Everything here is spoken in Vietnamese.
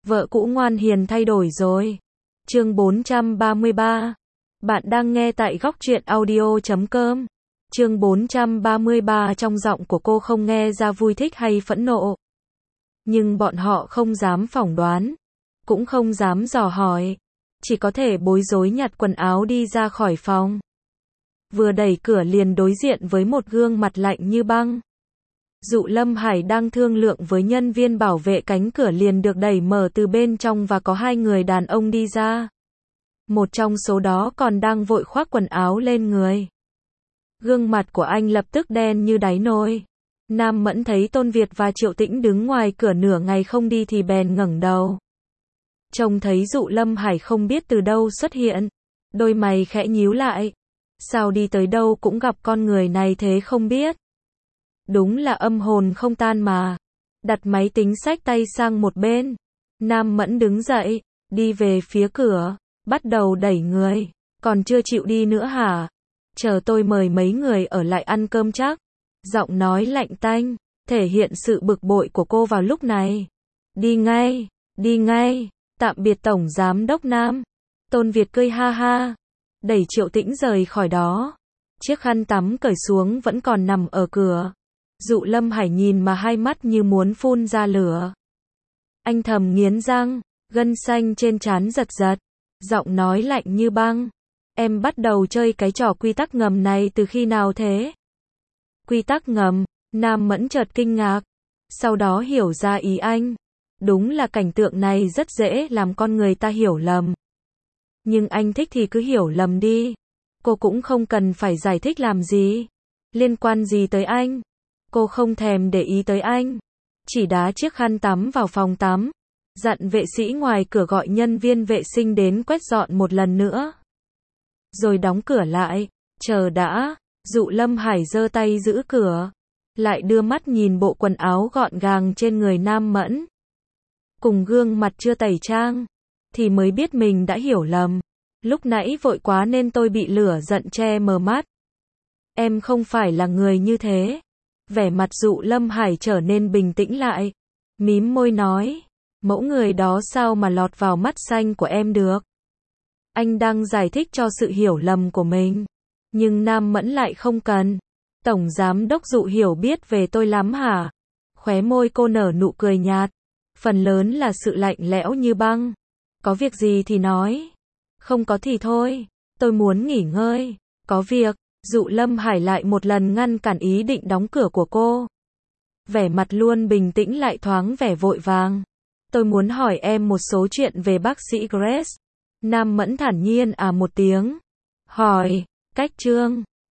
Vợ cũ ngoan hiền thay đổi rồi. Chương 433. Bạn đang nghe tại góc truyện audio.com. Chương 433. Trong giọng của cô không nghe ra vui thích hay phẫn nộ. Nhưng bọn họ không dám phỏng đoán, cũng không dám dò hỏi, chỉ có thể bối rối nhặt quần áo đi ra khỏi phòng. Vừa đẩy cửa liền đối diện với một gương mặt lạnh như băng. Dụ Lâm Hải đang thương lượng với nhân viên bảo vệ, cánh cửa liền được đẩy mở từ bên trong và có hai người đàn ông đi ra. Một trong số đó còn đang vội khoác quần áo lên người. Gương mặt của anh lập tức đen như đáy nồi. Nam Mẫn thấy Tôn Việt và Triệu Tĩnh đứng ngoài cửa nửa ngày không đi thì bèn ngẩng đầu. Trông thấy Dụ Lâm Hải không biết từ đâu xuất hiện, đôi mày khẽ nhíu lại. Sao đi tới đâu cũng gặp con người này thế không biết. Đúng là âm hồn không tan mà. Đặt máy tính xách tay sang một bên. Nam Mẫn đứng dậy, đi về phía cửa, bắt đầu đẩy người. Còn chưa chịu đi nữa hả? Chờ tôi mời mấy người ở lại ăn cơm chắc. Giọng nói lạnh tanh, thể hiện sự bực bội của cô vào lúc này. Đi ngay, tạm biệt Tổng Giám Đốc Nam. Tôn Việt cười ha ha, đẩy Triệu Tĩnh rời khỏi đó. Chiếc khăn tắm cởi xuống vẫn còn nằm ở cửa. Dụ Lâm Hải nhìn mà hai mắt như muốn phun ra lửa. Anh thầm nghiến răng, gân xanh trên trán giật giật, giọng nói lạnh như băng. Em bắt đầu chơi cái trò quy tắc ngầm này từ khi nào thế? Quy tắc ngầm? Nam Mẫn chợt kinh ngạc, sau đó hiểu ra ý anh. Đúng là cảnh tượng này rất dễ làm con người ta hiểu lầm. Nhưng anh thích thì cứ hiểu lầm đi. Cô cũng không cần phải giải thích làm gì. Liên quan gì tới anh? Cô không thèm để ý tới anh. Chỉ đá chiếc khăn tắm vào phòng tắm. Dặn vệ sĩ ngoài cửa gọi nhân viên vệ sinh đến quét dọn một lần nữa. Rồi đóng cửa lại. Chờ đã. Dụ Lâm Hải giơ tay giữ cửa. Lại đưa mắt nhìn bộ quần áo gọn gàng trên người Nam Mẫn. Cùng gương mặt chưa tẩy trang. Thì mới biết mình đã hiểu lầm. Lúc nãy vội quá nên tôi bị lửa giận che mờ mắt. Em không phải là người như thế. Vẻ mặt Dụ Lâm Hải trở nên bình tĩnh lại. Mím môi nói. Mẫu người đó sao mà lọt vào mắt xanh của em được. Anh đang giải thích cho sự hiểu lầm của mình. Nhưng Nam Mẫn lại không cần. Tổng Giám Đốc Dụ hiểu biết về tôi lắm hả? Khóe môi cô nở nụ cười nhạt. Phần lớn là sự lạnh lẽo như băng. Có việc gì thì nói. Không có thì thôi. Tôi muốn nghỉ ngơi. Có việc. Dụ Lâm Hải lại một lần ngăn cản ý định đóng cửa của cô. Vẻ mặt luôn bình tĩnh lại thoáng vẻ vội vàng. Tôi muốn hỏi em một số chuyện về bác sĩ Grace. Nam Mẫn thản nhiên một tiếng. Hỏi. Cách chương.